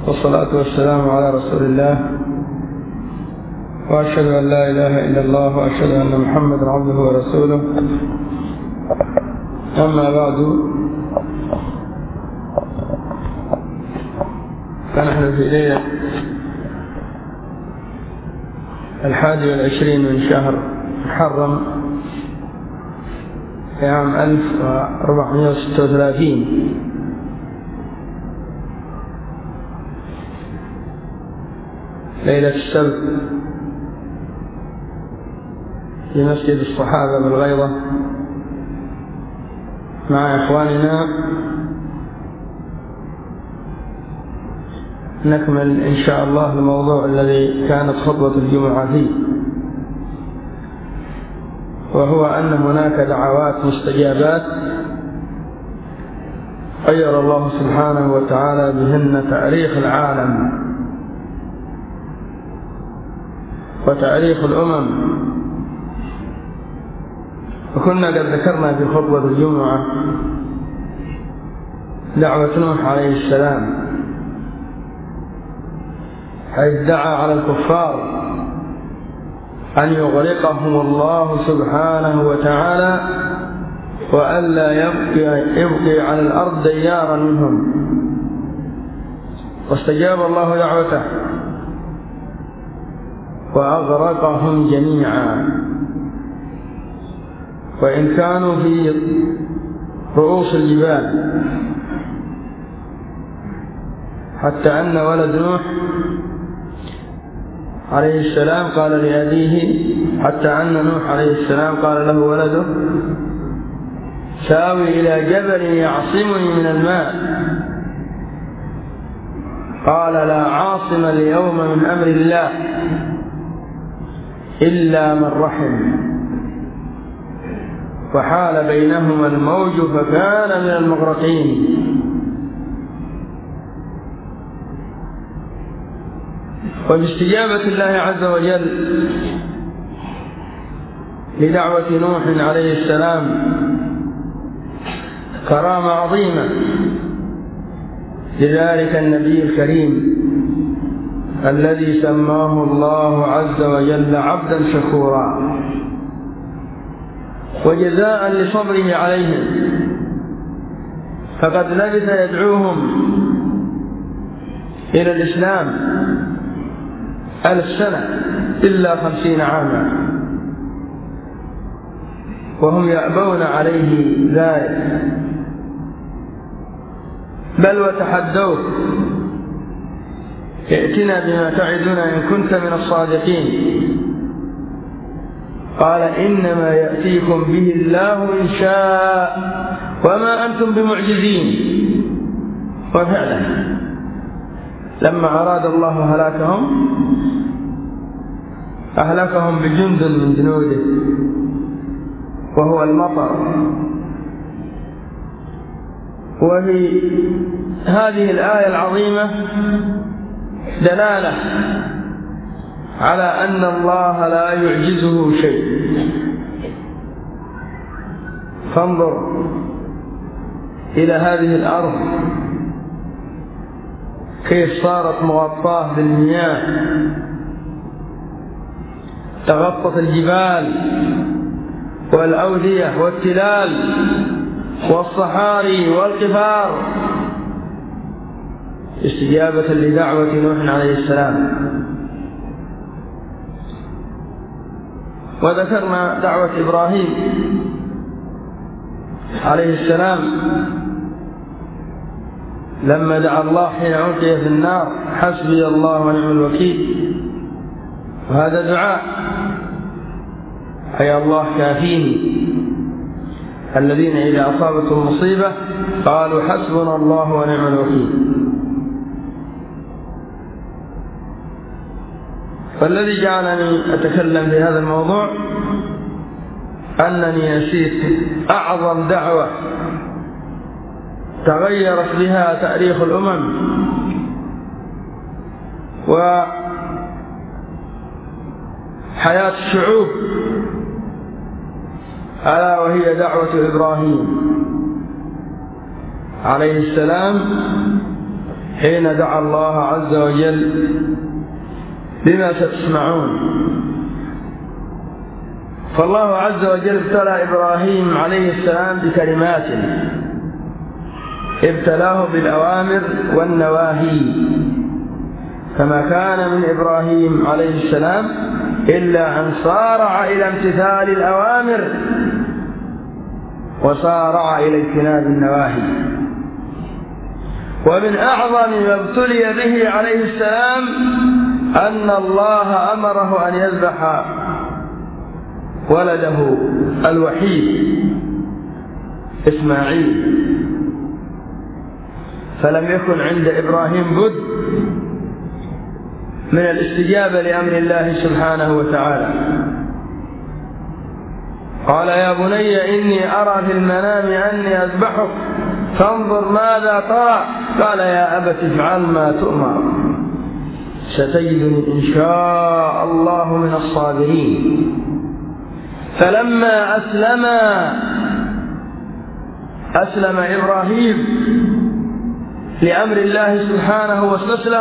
والصلاة والسلام على رسول الله، وأشهد أن لا إله إلا الله، وأشهد أن محمدا عبده ورسوله. أما بعد، فنحن في ليلة 21 من شهر محرم في عام 1436 ليلة السبت في مسجد الصحابة بالغيضة مع إخواننا. نكمل إن شاء الله الموضوع الذي كانت خطبة الجمعة فيه، وهو أن هناك دعوات مستجابات غير الله سبحانه وتعالى بهن تاريخ العالم وتاريخ الأمم. وكنا قد ذكرنا في خطبة الجمعة دعوة نوح عليه السلام، حيث دعا على الكفار أن يغرقهم الله سبحانه وتعالى وألا يبقي على الأرض ديارا منهم، واستجاب الله دعوته وأغرقهم جميعا، وإن كانوا في رؤوس الجبال، حتى أن ولد نوح عليه السلام قال لأبيه، حتى أن نوح عليه السلام قال له ولده: ساوي إلى جبل يعصمني من الماء. قال: لا عاصم اليوم من أمر الله إلا من رحم، فحال بينهما الموج فكان من المغرقين. وباستجابة الله عز وجل لدعوة نوح عليه السلام كرامة عظيمة لذلك النبي الكريم الذي سماه الله عز وجل عبدا شكورا، وجزاء لصبره عليهم، فقد لبث يدعوهم إلى الإسلام 1000 سنة إلا 50 عاما، وهم يأبون عليه ذلك، بل وتحدوه: ائتنا بما تعدنا إن كنت من الصادقين. قال: إنما يأتيكم به الله إن شاء وما أنتم بمعجزين. وفعلا لما أراد الله هلاكهم أهلكهم بجند من جنوده وهو المطر. وفي هذه الآية العظيمة دلالة على أن الله لا يعجزه شيء. فانظر إلى هذه الأرض كيف صارت مغطاة بالمياه، تغطت الجبال والأودية والتلال والصحاري والقفار استجابة لدعوة نوح عليه السلام. وذكرنا دعوة إبراهيم عليه السلام لما دعا الله حين ألقي في النار: حسبي الله ونعم الوكيل. وهذا دعاء، أي الله كافيني. الذين إذا أصابتهم مصيبة قالوا حسبنا الله ونعم الوكيل. فالذي جعلني أتكلم في هذا الموضوع أنني نسيت أعظم دعوة تغيرت بها تاريخ الأمم وحياة الشعوب، ألا وهي دعوة إبراهيم عليه السلام حين دعا الله عز وجل بما ستسمعون. فالله عز وجل ابتلى إبراهيم عليه السلام بكلمات، ابتلاه بالأوامر والنواهي، فما كان من إبراهيم عليه السلام إلا أن صارع إلى امتثال الأوامر وصارع إلى اجتناب النواهي. ومن أعظم ما ابتلي به عليه السلام أن الله أمره أن يذبح ولده الوحيد إسماعيل، فلم يكن عند إبراهيم بد من الاستجابة لأمر الله سبحانه وتعالى. قال يا بني إني أرى في المنام أني أذبحك فانظر ماذا ترى. قال يا أبت افعل ما تؤمر ستجدني إن شاء الله من الصابرين. فلما أسلم إبراهيم لأمر الله سبحانه واستسلم،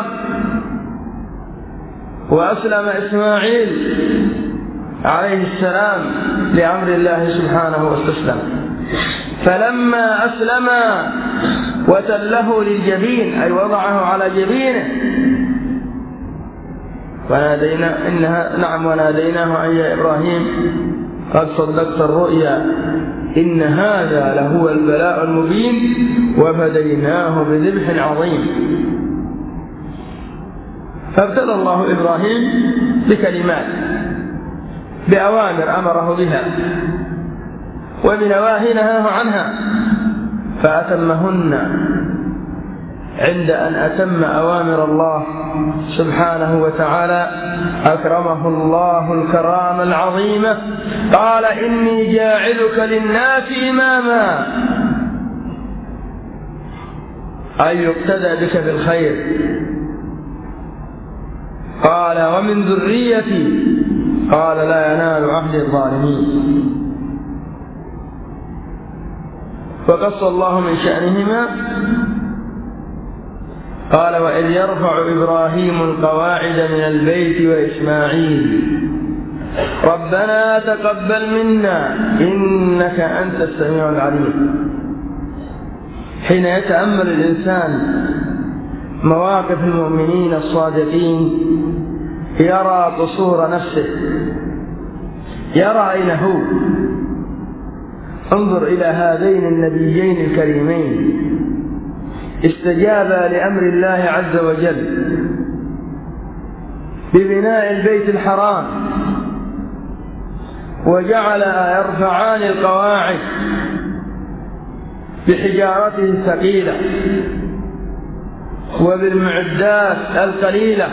وأسلم إسماعيل عليه السلام لأمر الله سبحانه واستسلم، فلما أسلم وتله للجبين أي وضعه على جبينه وناديناه أن يا إبراهيم قد صدقت الرؤيا إن هذا لهو البلاء المبين وفديناه بذبح عظيم. فابتلى الله إبراهيم بكلمات، بأوامر أمره بها وبنواهي نهاه عنها فأتمهن. عند أن أتم أوامر الله سبحانه وتعالى أكرمه الله الكرامة العظيمة، قال إني جاعلك للناس إماما، أي يقتدى بك بالخير. قال ومن ذريتي، قال لا ينال عهد الظالمين. وقص الله من شأنهما قال وإذ يرفع إبراهيم القواعد من البيت وإسماعيل ربنا تقبل منا إنك أنت السميع العليم. حين يتأمل الإنسان مواقف المؤمنين الصادقين يرى قصور نفسه، يرى أين هو. انظر إلى هذين النبيين الكريمين استجابا لأمر الله عز وجل ببناء البيت الحرام، وجعل يرفعان القواعد بحجارته الثقيلة وبالمعدات القليلة،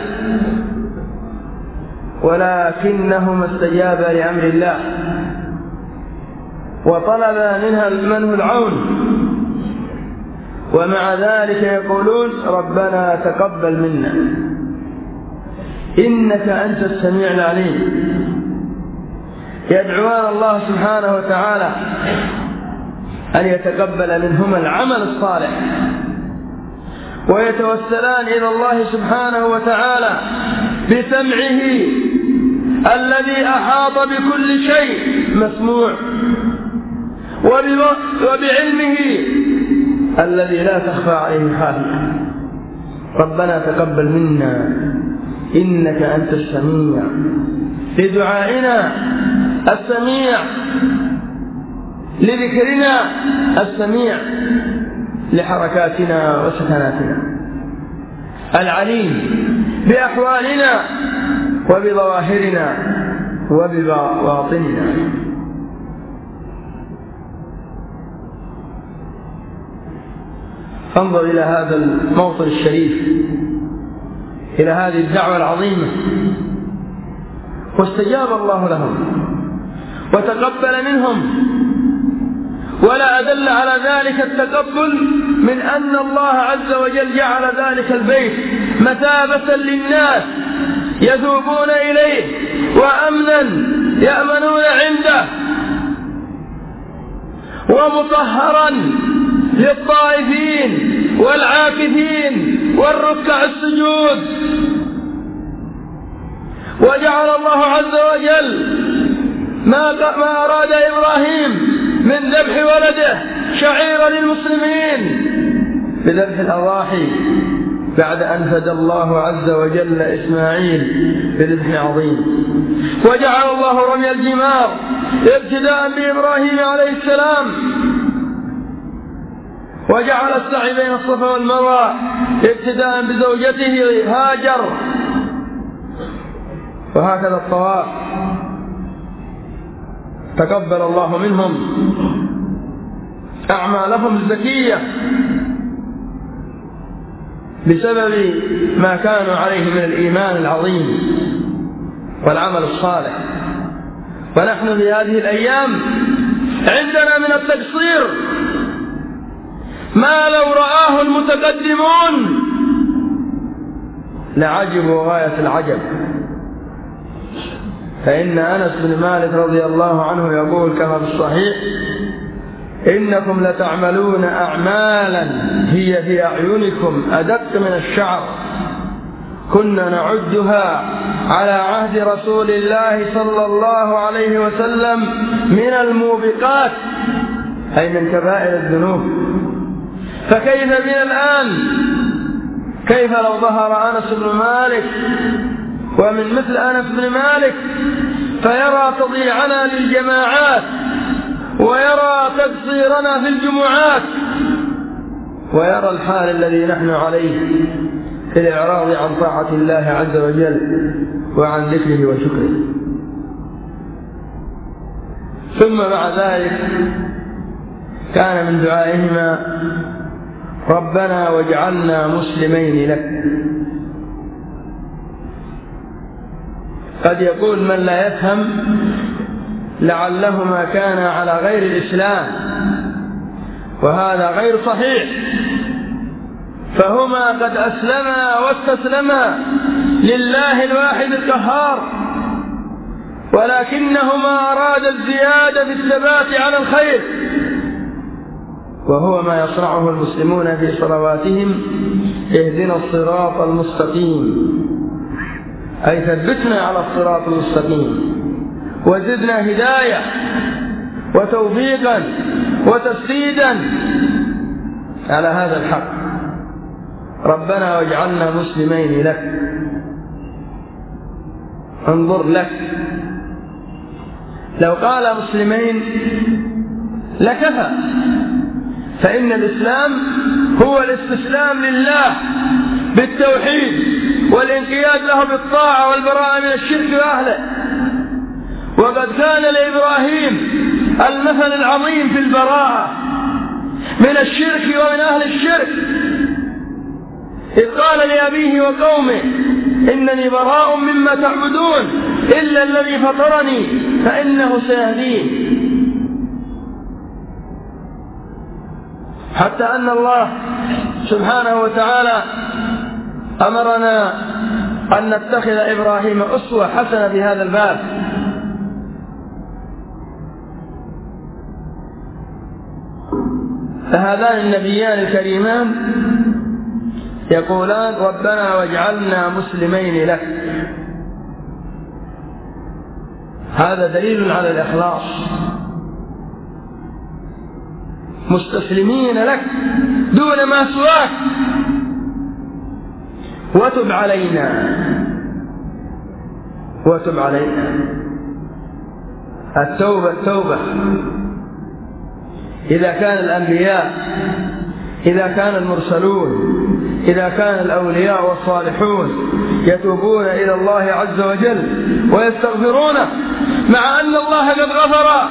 ولكنهما استجابا لأمر الله وطلبا منه العون، ومع ذلك يقولون ربنا تقبل منا إنك أنت السميع العليم. يدعوان الله سبحانه وتعالى أن يتقبل منهما العمل الصالح، ويتوسلان إلى الله سبحانه وتعالى بسمعه الذي أحاط بكل شيء مسموع، وبعلمه الذي لا تخفى عليه خافية. ربنا تقبل منا إنك أنت السميع لدعائنا، السميع لذكرنا، السميع لحركاتنا وسكناتنا، العليم بأحوالنا وبظواهرنا وببواطننا. انظر إلى هذا الموطن الشريف، إلى هذه الدعوة العظيمة، واستجاب الله لهم وتقبل منهم. ولا أدل على ذلك التقبل من أن الله عز وجل جعل ذلك البيت مثابة للناس يذوبون إليه وأمنا يأمنون عنده، ومطهرا للطائفين والعاكفين والركع السجود. وجعل الله عز وجل ما أراد إبراهيم من ذبح ولده شعيرا للمسلمين بذبح الأضاحي بعد أن فدى الله عز وجل إسماعيل بذبح عظيم. وجعل الله رمي الجمار ابتداء بإبراهيم عليه السلام، وجعل السعي بين الصفا والمروة ابتداء بزوجته هاجر، وهكذا الطواف. تقبل الله منهم أعمالهم الزكية بسبب ما كانوا عليه من الإيمان العظيم والعمل الصالح. ونحن في هذه الأيام عندنا من التقصير ما لو رآه المتقدمون لعجبوا غاية العجب. فإن أنس بن مالك رضي الله عنه يقول كما في الصحيح: إنكم لتعملون أعمالا هي في أعينكم أدق من الشعر، كنا نعدها على عهد رسول الله صلى الله عليه وسلم من الموبقات، أي من كبائر الذنوب. فكيف بنا الآن؟ كيف لو ظهر أنس بن مالك ومن مثل أنس بن مالك فيرى تضييعنا للجماعات ويرى تقصيرنا في الجمعات ويرى الحال الذي نحن عليه في الإعراض عن طاعة الله عز وجل وعن ذكره وشكره. ثم بعد ذلك كان من دعائهما: ربنا واجعلنا مسلمين لك. قد يقول من لا يفهم لعلهما كانا على غير الإسلام، وهذا غير صحيح، فهما قد أسلما واستسلما لله الواحد القهار، ولكنهما أراد الزيادة في الثبات على الخير، وهو ما يصنعه المسلمون في صلواتهم: اهدنا الصراط المستقيم، أي ثبتنا على الصراط المستقيم وزدنا هداية وتوفيقا وتسديدا على هذا الحق. ربنا واجعلنا مسلمين لك. انظر لك، لو قال مسلمين لكفى، فإن الإسلام هو الاستسلام لله بالتوحيد والانقياد له بالطاعة والبراءة من الشرك وأهله. وقد كان لإبراهيم المثل العظيم في البراءة من الشرك ومن أهل الشرك، إذ قال لأبيه وقومه: إنني براء مما تعبدون إلا الذي فطرني فإنه سيهدين. حتى أن الله سبحانه وتعالى أمرنا أن نتخذ إبراهيم أسوة حسنة في هذا الباب. فهذان النبيان الكريمان يقولان: ربنا واجعلنا مسلمين لك. هذا دليل على الإخلاص، مستسلمين لك دون ما سواك. وتب علينا، وتب علينا. التوبة إذا كان الأنبياء، إذا كان المرسلون، إذا كان الأولياء والصالحون يتوبون إلى الله عز وجل ويستغفرونه، مع أن الله قد غفر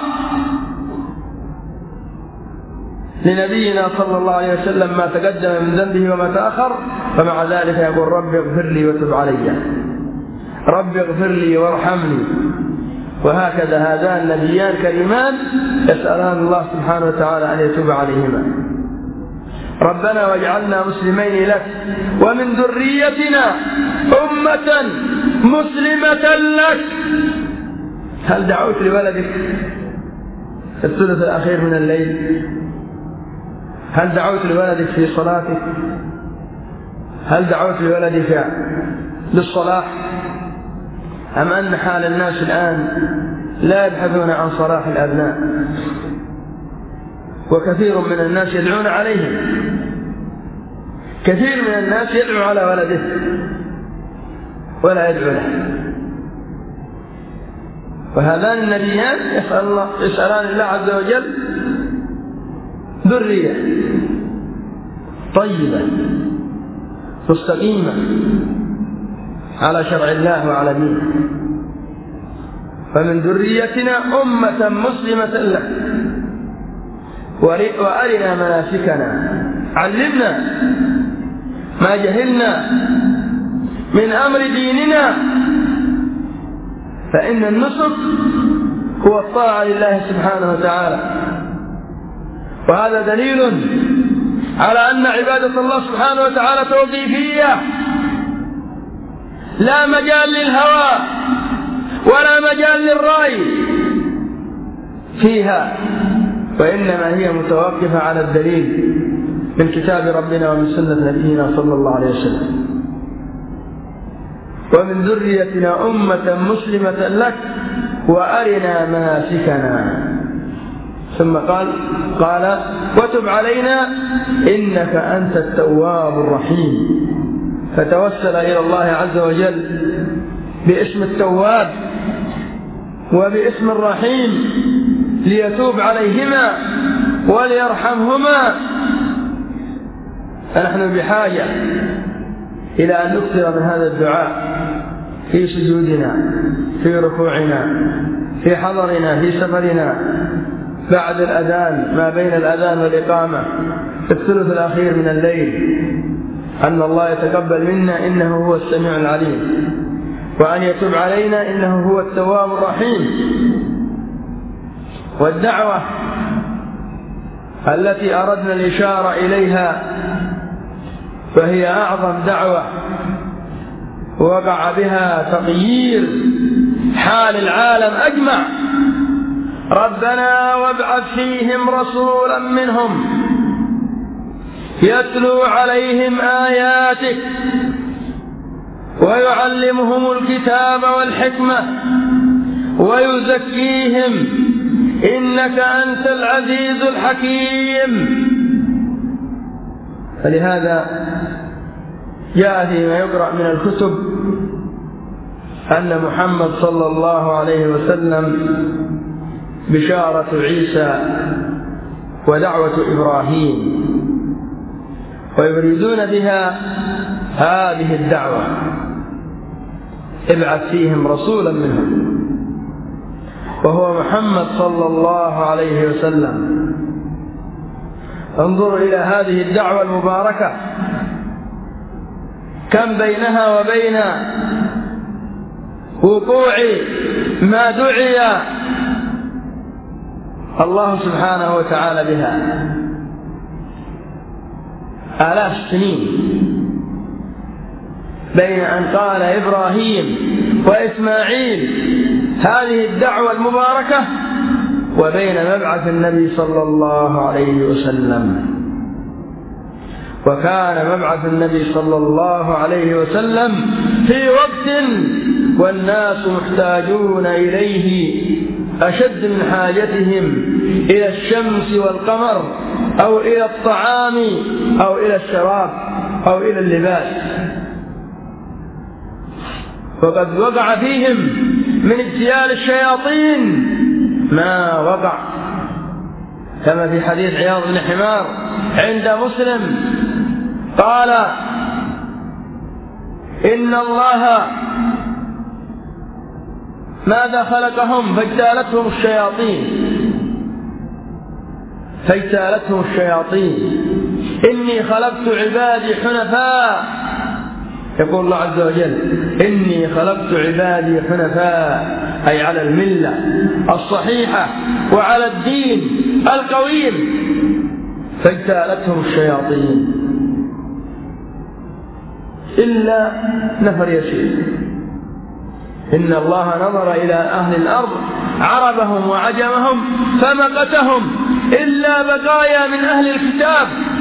لنبينا صلى الله عليه وسلم ما تقدم من ذنبه وما تأخر، فمع ذلك يقول: رب اغفر لي وتب علي، رب اغفر لي وارحمني. وهكذا هذان النبيان كريمان يسألان الله سبحانه وتعالى أن يتوب عليهما. ربنا واجعلنا مسلمين لك ومن ذريتنا أمة مسلمة لك. هل دعوت لولدك الثلث الأخير من الليل؟ هل دعوت لولدك في صلاتك؟ هل دعوت لولدك للصلاح؟ أم أن حال الناس الآن لا يبحثون عن صلاح الأبناء، وكثير من الناس يدعون عليهم، كثير من الناس يدعو على ولده ولا يدعو له. وهذان النبيان يسألان الله عز وجل ذرية طيبة مستقيمة على شرع الله وعلى دينه. فمن ذريتنا أمة مسلمة لك وأرنا مناسكنا، علمنا ما جهلنا من أمر ديننا، فإن النسك هو الطاعة لله سبحانه وتعالى. وهذا دليل على أن عبادة الله سبحانه وتعالى توقيفية، لا مجال للهوى ولا مجال للرأي فيها، وإنما هي متوقفة على الدليل من كتاب ربنا ومن سنة نبينا صلى الله عليه وسلم. ومن ذريتنا أمة مسلمة لك وأرنا مناسكنا. ثم قال وتب علينا إنك أنت التواب الرحيم. فتوسل إلى الله عز وجل باسم التواب وباسم الرحيم ليتوب عليهما وليرحمهما. فنحن بحاجة إلى أن نكثر من هذا الدعاء في سجودنا، في ركوعنا، في حضرنا، في سفرنا، بعد الأذان، ما بين الأذان والإقامة، في الثلث الأخير من الليل، أن الله يتقبل منا إنه هو السميع العليم، وأن يتوب علينا إنه هو التواب الرحيم. والدعوة التي أردنا الإشارة إليها فهي أعظم دعوة وقع بها تغيير حال العالم أجمع. ربنا وابعث فيهم رسولا منهم يتلو عليهم آياتك ويعلمهم الكتاب والحكمة ويزكيهم إنك أنت العزيز الحكيم. فلهذا جاء فيما يقرأ من الكتب أن محمد صلى الله عليه وسلم بشارة عيسى ودعوة إبراهيم، ويريدون بها هذه الدعوة ابعث فيهم رسولا منهم، وهو محمد صلى الله عليه وسلم. انظروا إلى هذه الدعوة المباركة، كم بينها وبين وقوع ما دعي الله سبحانه وتعالى بها آلاف السنين، بين أن قال إبراهيم وإسماعيل هذه الدعوة المباركة وبين مبعث النبي صلى الله عليه وسلم. وكان مبعث النبي صلى الله عليه وسلم في وقت والناس محتاجون إليه أشد من حاجتهم إلى الشمس والقمر أو إلى الطعام أو إلى الشراب أو إلى اللباس. وقد وقع فيهم من اجتيال الشياطين ما وقع، كما في حديث عياض بن حمار عند مسلم قال إن الله ماذا خلقهم فاجتالتهم الشياطين إني خلقت عبادي حنفاء. يقول الله عز وجل إني خلقت عبادي حنفاء، أي على الملة الصحيحة وعلى الدين القويم، فاجتالتهم الشياطين إلا نفر يسير. إن الله نظر إلى أهل الأرض عربهم وعجمهم فمقتهم إلا بقايا من أهل الكتاب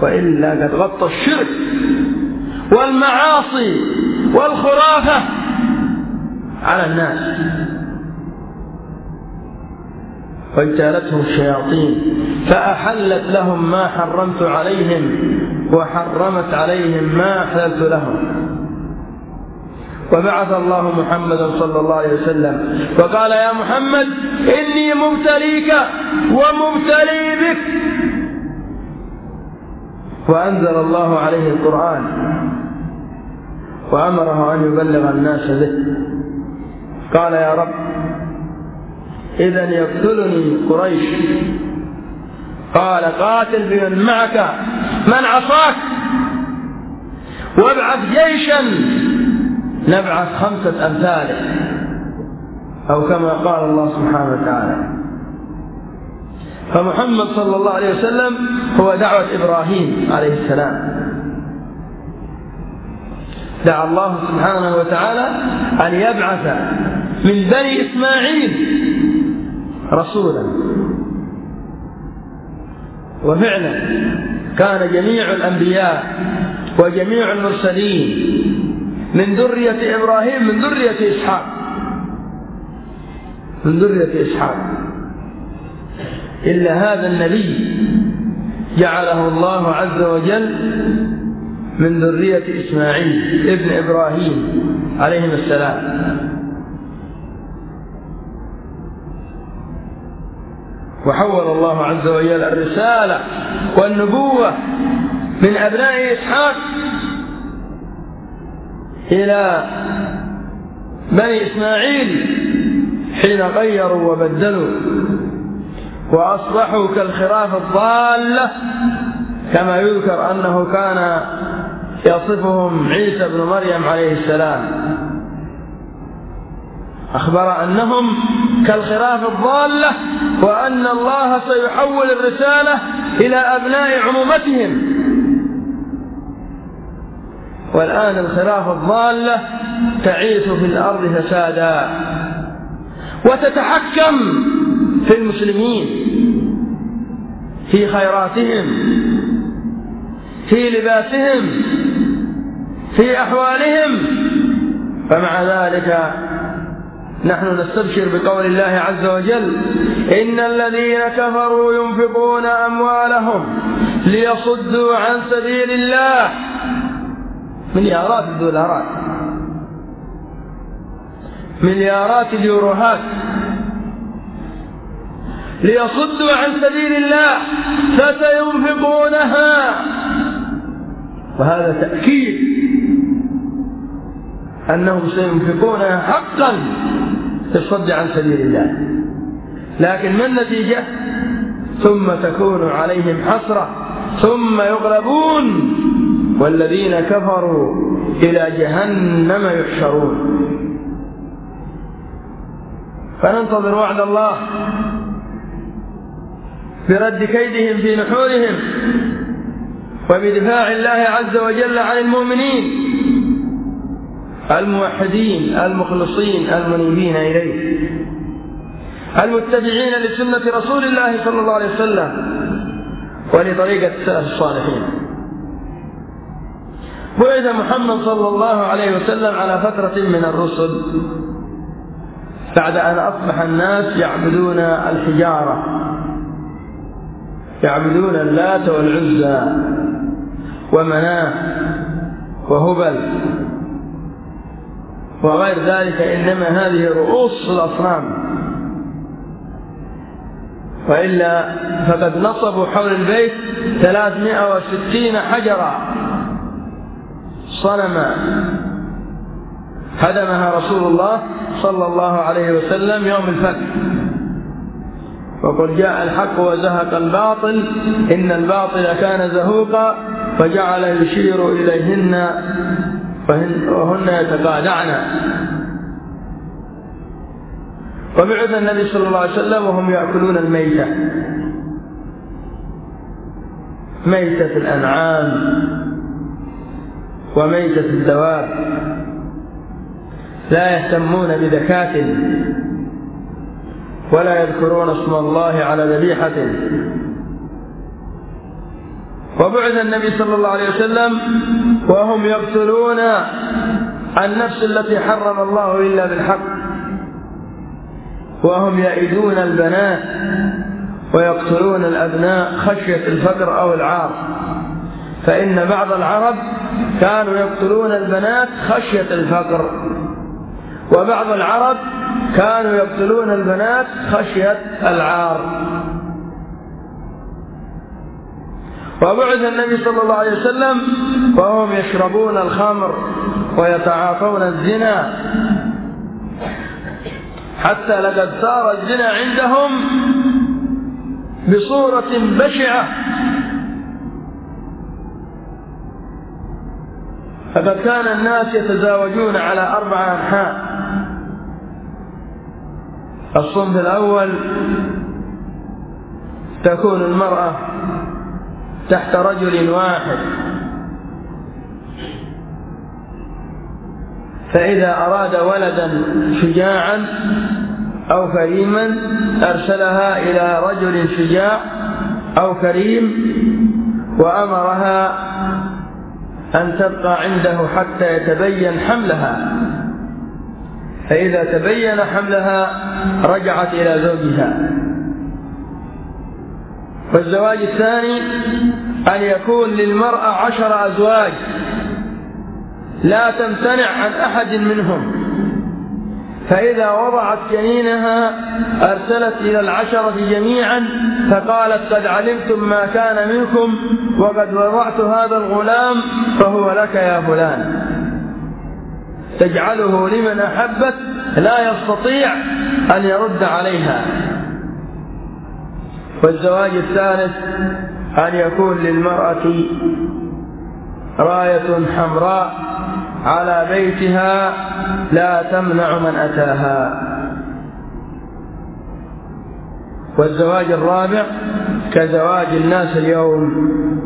وإلا قد غطى الشرك والمعاصي والخرافة على الناس، واجتالتهم الشياطين فأحلت لهم ما حرمت عليهم وحرمت عليهم ما أحللت لهم. وبعث الله محمدا صلى الله عليه وسلم وقال: يا محمد إني مبتليك ومبتلي بك. وأنزل الله عليه القرآن وأمره أن يبلغ الناس به. قال: يا رب إذن يقتلني قريش. قال: قاتل بمن معك من عصاك، وابعث جيشا نبعث 5 أمثاله، أو كما قال الله سبحانه وتعالى. فمحمد صلى الله عليه وسلم هو دعوة إبراهيم عليه السلام. دعا الله سبحانه وتعالى أن يبعث من بني إسماعيل رسولا، وفعلا كان جميع الأنبياء وجميع المرسلين من ذرية إبراهيم، من ذرية إسحاق، من ذرية إسحاق، إلا هذا النبي جعله الله عز وجل من ذرية إسماعيل ابن إبراهيم عليهم السلام. وحول الله عز وجل الرسالة والنبوة من أبناء إسحاق إلى بني إسماعيل حين غيروا وبدلوا وأصبحوا كالخراف الضالة، كما يذكر أنه كان يصفهم عيسى بن مريم عليه السلام، أخبر أنهم كالخراف الضالة، وأن الله سيحول الرسالة إلى أبناء عمومتهم. والآن الخراف الضالة تعيش في الأرض فسادا وتتحكم في المسلمين، في خيراتهم، في لباسهم، في أحوالهم. فمع ذلك نحن نستبشر بقول الله عز وجل: إن الذين كفروا ينفقون أموالهم ليصدوا عن سبيل الله، مليارات الدولارات، مليارات اليوروهات، ليصدوا عن سبيل الله فسينفقونها. وهذا تأكيد أنهم سينفقونها حقا في الصد عن سبيل الله. لكن ما النتيجة؟ ثم تكون عليهم حسرة ثم يغلبون والذين كفروا إلى جهنم يحشرون. فننتظر وعد الله برد كيدهم في نحورهم وبدفاع الله عز وجل عن المؤمنين الموحدين المخلصين المنيبين إليه المتبعين لسنة رسول الله صلى الله عليه وسلم ولطريقة السلف الصالحين. بعث محمد صلى الله عليه وسلم على فترة من الرسل بعد أن أصبح الناس يعبدون الحجارة، يعبدون اللات والعزى ومناه وهبل وغير ذلك، إنما هذه رؤوس الأصنام، وإلا فقد نصبوا حول البيت 360 حجرا صنما هدمها رسول الله صلى الله عليه وسلم يوم الفتح، وقل جاء الحق وزهق الباطل إن الباطل كان زهوقا، فجعل يشير إليهن وهن يتقاعدعن. وبعث النبي صلى الله عليه وسلم وهم يأكلون الميتة، ميتة الأنعام وميتة الدواب، لا يهتمون بذكاة ولا يذكرون اسم الله على ذبيحة وبعث النبي صلى الله عليه وسلم وهم يقتلون النفس التي حرم الله إلا بالحق، وهم يئدون البنات ويقتلون الأبناء خشية الفقر أو العار. فإن بعض العرب كانوا يقتلون البنات خشية الفقر، وبعض العرب كانوا يقتلون البنات خشية العار. وبعث النبي صلى الله عليه وسلم وهم يشربون الخمر ويتعاطون الزنا، حتى لقد صار الزنا عندهم بصورة بشعة. فقد كان الناس يتزاوجون على 4 أنحاء. الصنف الأول تكون المرأة تحت رجل واحد، فإذا أراد ولدا شجاعا أو كريما أرسلها إلى رجل شجاع أو كريم وأمرها أن تبقى عنده حتى يتبين حملها، فإذا تبين حملها رجعت إلى زوجها. والزواج الثاني أن يكون للمرأة 10 أزواج لا تمتنع عن أحد منهم، فإذا وضعت جنينها أرسلت إلى 10 جميعا فقالت قد علمتم ما كان منكم وقد وضعت هذا الغلام فهو لك يا فلان، تجعله لمن أحبت لا يستطيع أن يرد عليها. والزواج الثالث أن يكون للمرأة راية حمراء على بيتها لا تمنع من أتاها. والزواج الرابع كزواج الناس اليوم،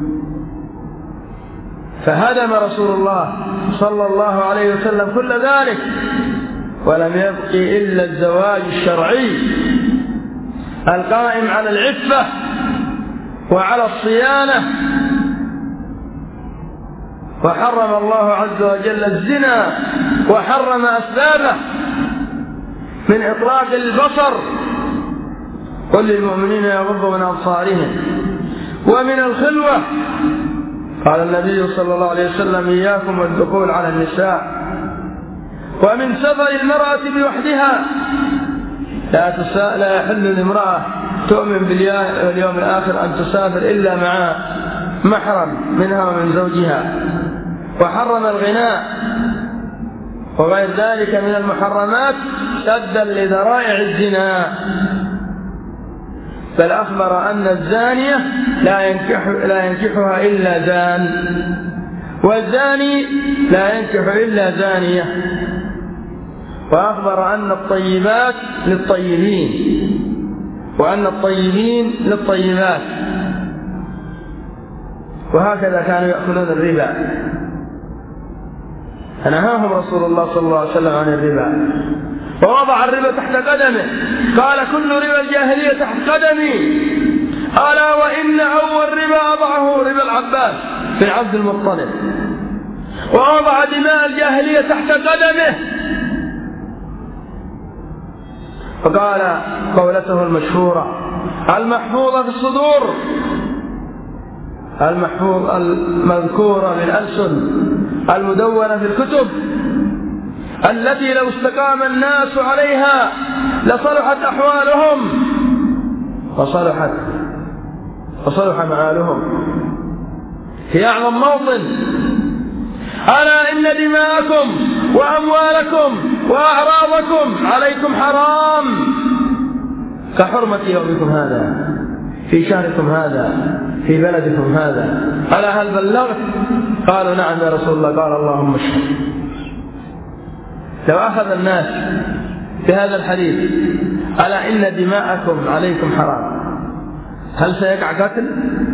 فهدم رسول الله صلى الله عليه وسلم كل ذلك، ولم يبق إلا الزواج الشرعي القائم على العفة وعلى الصيانة. وحرم الله عز وجل الزنا وحرم أسبابه من إطلاق البصر، قل للمؤمنين يغضوا من أبصارهم، ومن الخلوة قال النبي صلى الله عليه وسلم إياكم والدخول على النساء، ومن سفر المرأة بوحدها، لا يحل لامرأة تؤمن باليوم الآخر أن تسافر إلا مع محرم منها ومن زوجها. وحرم الغناء وغير ذلك من المحرمات سدا لذرائع الزنا، بل أخبر أن الزانية لا ينكحها إلا زان، والزاني لا ينكح إلا زانية. وأخبر أن الطيبات للطيبين وأن الطيبين للطيبات، وهكذا كانوا يأكلون الربا، فنهاهم رسول الله صلى الله عليه وسلم عن الربا، ووضع الربا تحت قدمه، قال كل ربا الجاهلية تحت قدمي، ألا وإن أول ربا أضعه ربا العباس بن عبد المطلب، ووضع دماء الجاهلية تحت قدمه، فقال قولته المشهورة المحفوظة في الصدور المذكورة بالألسن المدونة في الكتب، التي لو استقام الناس عليها لصلحت أحوالهم وصلح معالهم في أعظم موطن. ألا إن دماءكم وأموالكم وأعراضكم عليكم حرام كحرمة يومكم هذا في شهركم هذا في بلدكم هذا، ألا هل بلغت؟ قالوا نعم يا رسول الله، قال اللهم اشهد. لو أخذ الناس بهذا الحديث ألا إن دماءكم عليكم حرام، هل سيقع قتل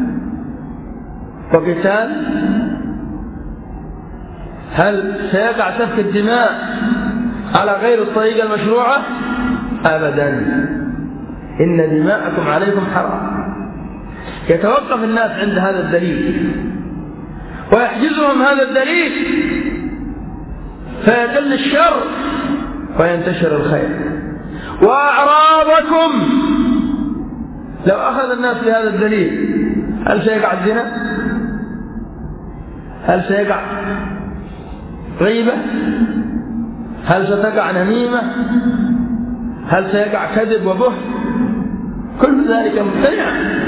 وقتال؟ هل سيقع سفك الدماء على غير الطريقة المشروعة؟ أبدا، إن دماءكم عليكم حرام. يتوقف الناس عند هذا الدليل ويحجزهم هذا الدليل فيقل الشر وينتشر الخير. وأعراضكم، لو أخذ الناس بهذا الدليل هل سيقع الزنا؟ هل سيقع غيبة؟ هل ستقع نميمة؟ هل سيقع كذب وبهت؟ كل ذلك ممتنع،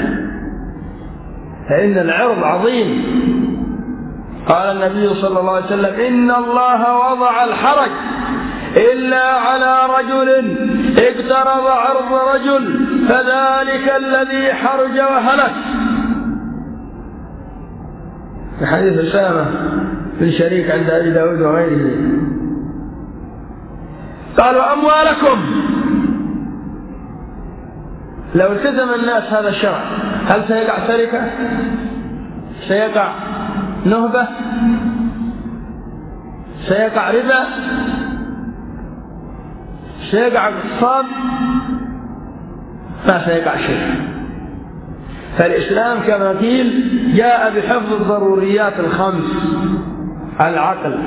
فإن العرض عظيم. قال النبي صلى الله عليه وسلم: إن الله وضع الحرج إلا على رجل اقترض عرض رجل فذلك الذي حرج وهلك. في حديث أسامة بن شريك عند أبي داود وغيره. قالوا: أموالكم. لو التزم الناس هذا الشرع هل سيقع سرقة؟ سيقع نهبة؟ سيقع ربا؟ سيقع اغتصاب؟ ما سيقع شيء. فالإسلام كما قيل جاء بحفظ الضروريات الخمس: العقل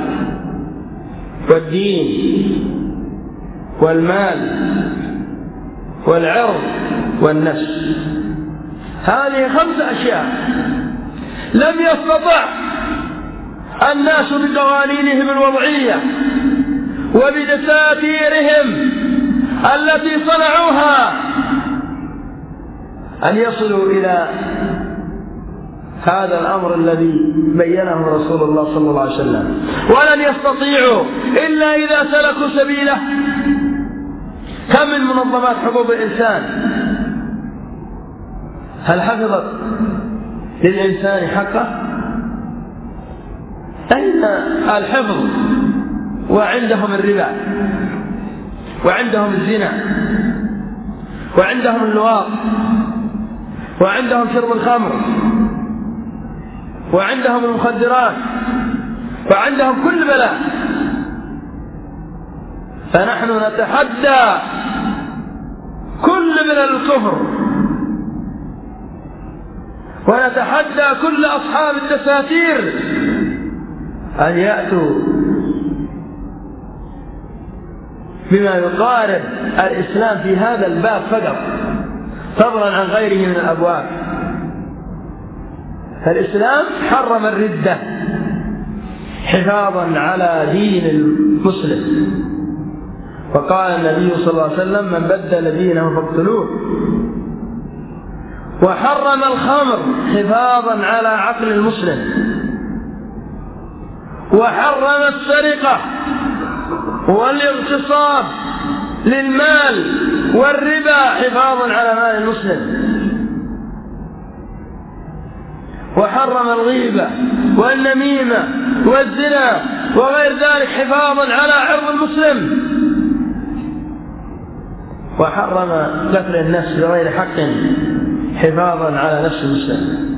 والدين والمال والعرض والنفس. هذه 5 أشياء لم يستطع الناس بقوانينهم الوضعية وبدساتيرهم التي صنعوها أن يصلوا إلى هذا الأمر الذي بينه رسول الله صلى الله عليه وسلم، ولن يستطيعوا إلا إذا سلكوا سبيله. كم من منظمات حقوق الإنسان هل حفظت للإنسان حقه؟ أين الحفظ؟ وعندهم الربا، وعندهم الزنا، وعندهم اللواط، وعندهم شرب الخمر، وعندهم المخدرات، وعندهم كل بلاء. فنحن نتحدى كل من الكفر، ونتحدى كل أصحاب الدساتير أن يأتوا بما يقارب الإسلام في هذا الباب فقط، فضلا عن غيره من الأبواب. فالإسلام حرم الردة حفاظا على دين المسلم، وقال النبي صلى الله عليه وسلم: من بدل دينه فاقتلوه. وحرم الخمر حفاظا على عقل المسلم، وحرم السرقة والاغتصاب للمال والربا حفاظا على مال المسلم، وحرم الغيبة والنميمة والزنا وغير ذلك حفاظا على عرض المسلم، وحرم قتل النفس بغير حق حفاظا على نفس المسلم.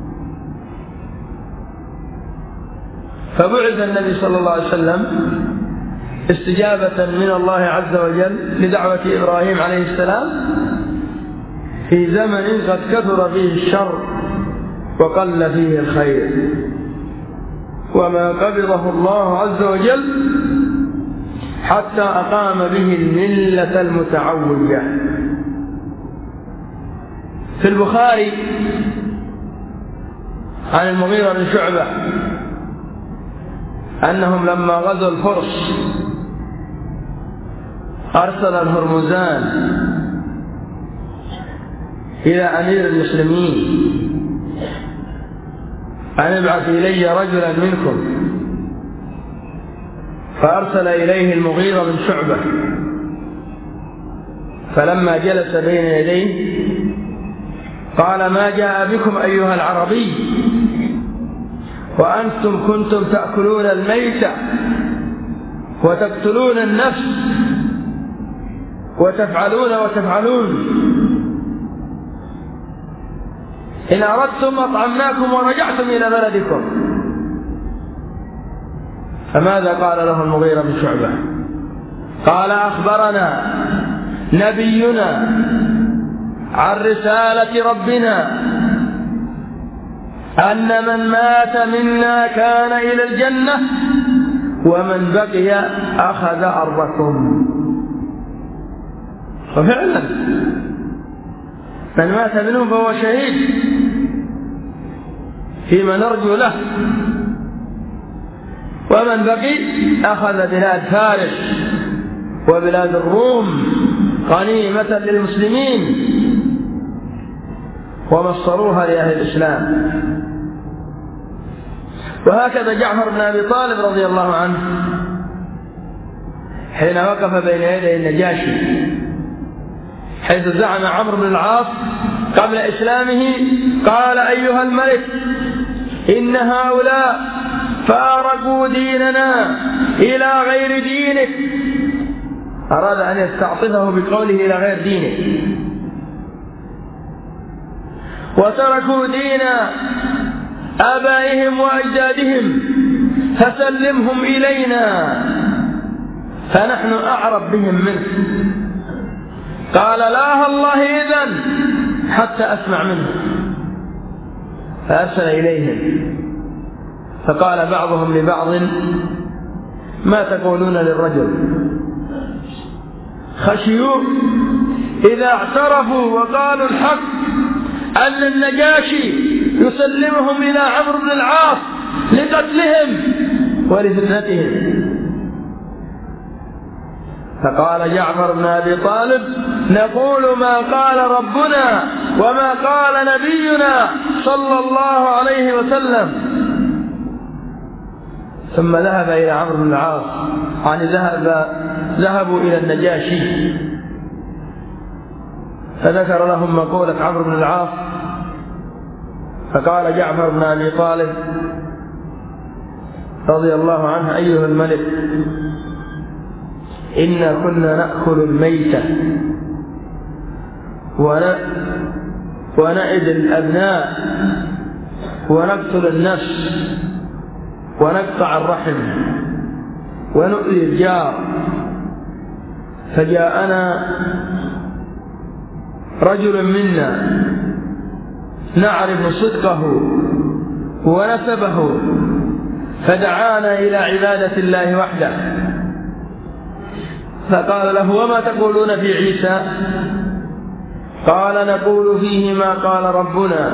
فبعث النبي صلى الله عليه وسلم استجابة من الله عز وجل لدعوة إبراهيم عليه السلام في زمن قد كثر فيه الشر وقل فيه الخير، وما قبضه الله عز وجل حتى أقام به الملة المتعوجة. في البخاري عن المغيرة بن شعبة أنهم لما غزوا الفرس أرسل الهرمزان إلى أمير المسلمين أن ابعث إلي رجلا منكم، فأرسل إليه المغيرة بن شعبة. فلما جلس بين يديه قال: ما جاء بكم أيها العربي وأنتم كنتم تأكلون الميتة وتقتلون النفس وتفعلون، إن أردتم أطعمناكم ورجعتم إلى بلدكم. فماذا قال له المغيرة بن شعبة؟ قال: أخبرنا نبينا عن رسالة ربنا أن من مات منا كان إلى الجنة ومن بقي أخذ أرضكم. وفعلا من مات منهم فهو شهيد فيما نرجو له، ومن بقي أخذ بلاد فارس وبلاد الروم غنيمة للمسلمين ومصروها لأهل الإسلام. وهكذا جعفر بن أبي طالب رضي الله عنه حين وقف بين يدي النجاشي حيث زعم عمرو بن العاص قبل إسلامه قال: أيها الملك، إن هؤلاء فارقوا ديننا إلى غير دينك. أراد أن يستعطفه بقوله إلى غير دينه، وتركوا دين آبائهم وأجدادهم، فسلمهم إلينا فنحن أعرف بهم منك. قال: لا الله إذن حتى أسمع منه. فأرسل إليهم فقال بعضهم لبعض: ما تقولون للرجل؟ خشيوا إذا اعترفوا وقالوا الحق أن النجاشي يسلمهم إلى عمرو بن العاص لقتلهم ولفتنتهم. فقال جعفر بن أبي طالب: نقول ما قال ربنا وما قال نبينا صلى الله عليه وسلم. ثم ذهب إلى عمرو بن العاص، يعني ذهبوا إلى النجاشي فذكر لهم مقولة عمرو بن العاص. فقال جعفر بن أبي طالب رضي الله عنه: أيها الملك، إنا كنا نأكل الميتة ونعد الأبناء ونقتل النفس ونقطع الرحم ونؤذي الجار، فجاءنا رجل منا نعرف صدقه ونسبه فدعانا إلى عبادة الله وحده. فقال له: وما تقولون في عيسى؟ قال: نقول فيه ما قال ربنا.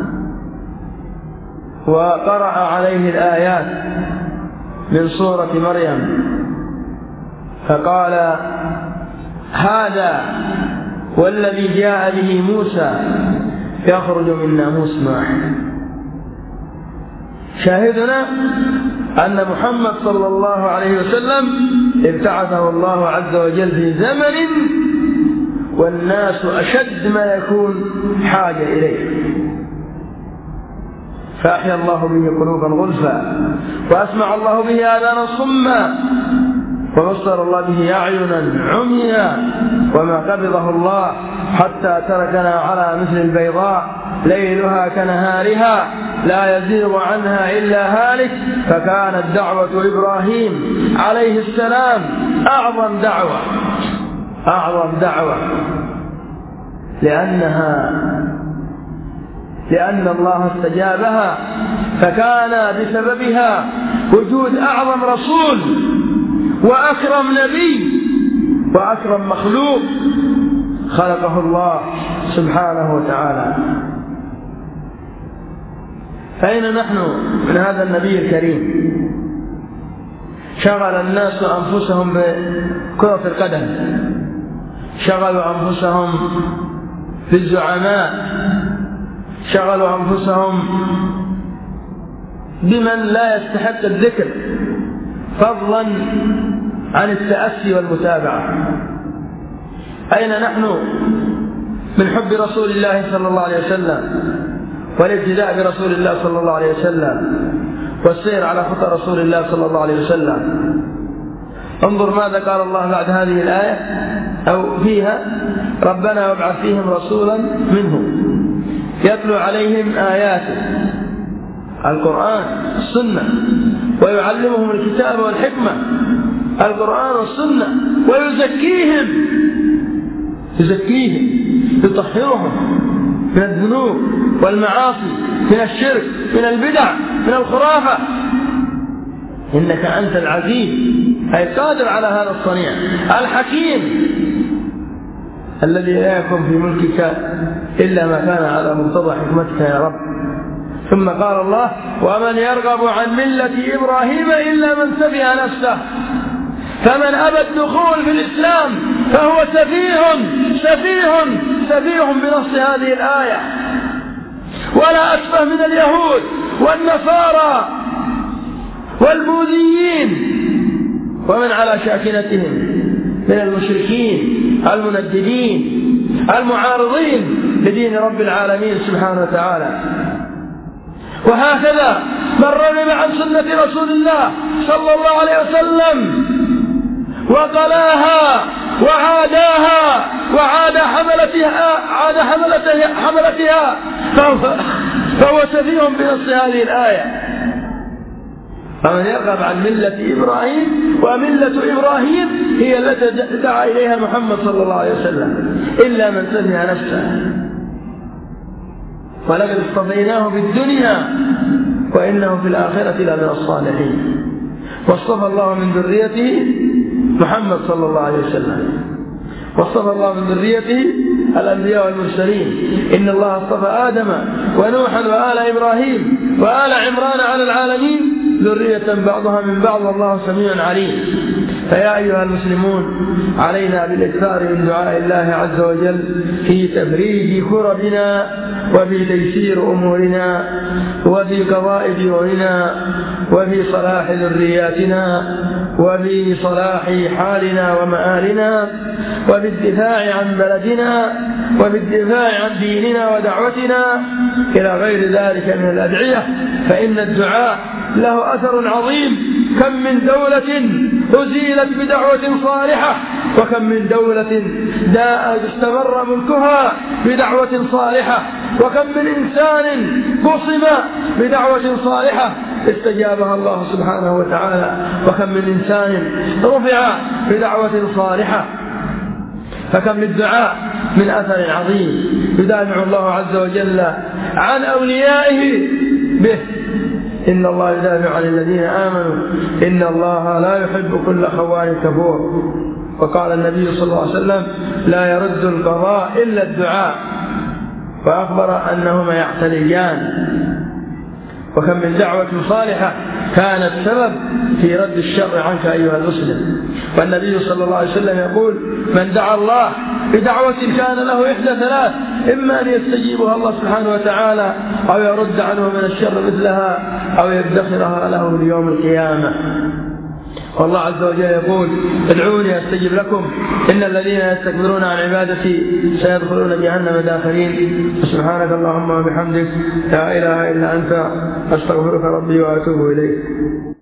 وقرأ عليه الآيات من سورة مريم، فقال: هذا والذي جاء به موسى يخرج من ناموس نوح. شاهدنا أن محمد صلى الله عليه وسلم ابتعثه الله عز وجل في زمن والناس أشد ما يكون حاجة إليه، فأحيا الله به قلوبا غلفا، وأسمع الله به آذانا صما، وبصر الله به أعينا عميا، وما قبضه الله حتى تركنا على مثل البيضاء ليلها كنهارها لا يزيغ عنها إلا هالك. فكانت دعوة إبراهيم عليه السلام أعظم دعوة لأن الله استجابها، فكان بسببها وجود أعظم رسول وأكرم نبي وأكرم مخلوق خلقه الله سبحانه وتعالى. فأين نحن من هذا النبي الكريم؟ شغل الناس أنفسهم بكرة القدم، شغلوا أنفسهم بالزعماء، شغلوا أنفسهم بمن لا يستحق الذكر فضلا عن التأسي والمتابعة. أين نحن من حب رسول الله صلى الله عليه وسلم والابتداء برسول الله صلى الله عليه وسلم والسير على خطى رسول الله صلى الله عليه وسلم؟ انظر ماذا قال الله بعد هذه الآية أو فيها: ربنا وابعث فيهم رسولا منهم يتلو عليهم آياته، القرآن السنة، ويعلمهم الكتاب والحكمة، القرآن والسنة، ويزكيهم يطهرهم من الذنوب والمعاصي، من الشرك، من البدع، من الخرافة. إنك أنت العزيز أي قادر على هذا الصنيع، الحكيم الذي لا يكون في ملكك إلا ما كان على مقتضى حكمتك يا رب. ثم قال الله: ومن يرغب عن ملة إبراهيم إلا من سفه نفسه. فمن أبى الدخول في الإسلام فهو سفيه بنص هذه الآية، ولا أسفه من اليهود والنصارى والبوذيين ومن على شاكلتهم من المشركين المنددين المعارضين لدين رب العالمين سبحانه وتعالى. وهكذا من رغب عن سنة رسول الله صلى الله عليه وسلم وقلاها وعاداها وعاد حملتها فهو سفيه بنص هذه الآية. فمن يرغب عن ملة إبراهيم، وملة إبراهيم هي التي دعا إليها محمد صلى الله عليه وسلم، إلا من سفه نفسه. ولقد اصطفيناه في الدنيا وإنه في الآخرة لمن الصالحين. واصطفى الله من ذريته محمد صلى الله عليه وسلم، واصطفى الله من ذريته الأنبياء والمرسلين. إن الله اصطفى آدم ونوحا وآل إبراهيم وآل عمران على العالمين ذرية بعضها من بعض والله سميع عليم. فيا أيها المسلمون، علينا بالإكثار من دعاء الله عز وجل في تفريج كربنا وفي تيسير أمورنا وفي قضاء ديوننا وفي صلاح ذرياتنا وفي صلاح حالنا ومآلنا وفي الدفاع عن بلدنا وفي الدفاع عن ديننا ودعوتنا إلى غير ذلك من الأدعية. فإن الدعاء له أثر عظيم. كم من دولة أزيلت بدعوة صالحة، وكم من دولة استمر ملكها بدعوة صالحة، وكم من إنسان قصم بدعوة صالحة استجابها الله سبحانه وتعالى، وكم من إنسان رفع بدعوة صالحة. فكم للدعاء من أثر عظيم يدافع الله عز وجل عن أوليائه به. إن الله يدافع عن الذين آمنوا إن الله لا يحب كل خوان كفور. وقال النبي صلى الله عليه وسلم: لا يرد القضاء إلا الدعاء. وأخبر أنهما يعتليان. وكم من دعوة صالحة كانت سبب في رد الشر عنك أيها المسلم. والنبي صلى الله عليه وسلم يقول: من دعا الله بدعوة كان له إحدى ثلاث: إما أن يستجيبها الله سبحانه وتعالى، أو يرد عنه من الشر مثلها، أو يدخرها له ليوم القيامة. والله عز وجل يقول: ادعوني أستجب لكم إن الذين يستكبرون عن عبادتي سيدخلون جهنم داخلين. سبحانك اللهم وبحمدك لا إله إلا أنت أستغفرك ربي وأتوب إليك.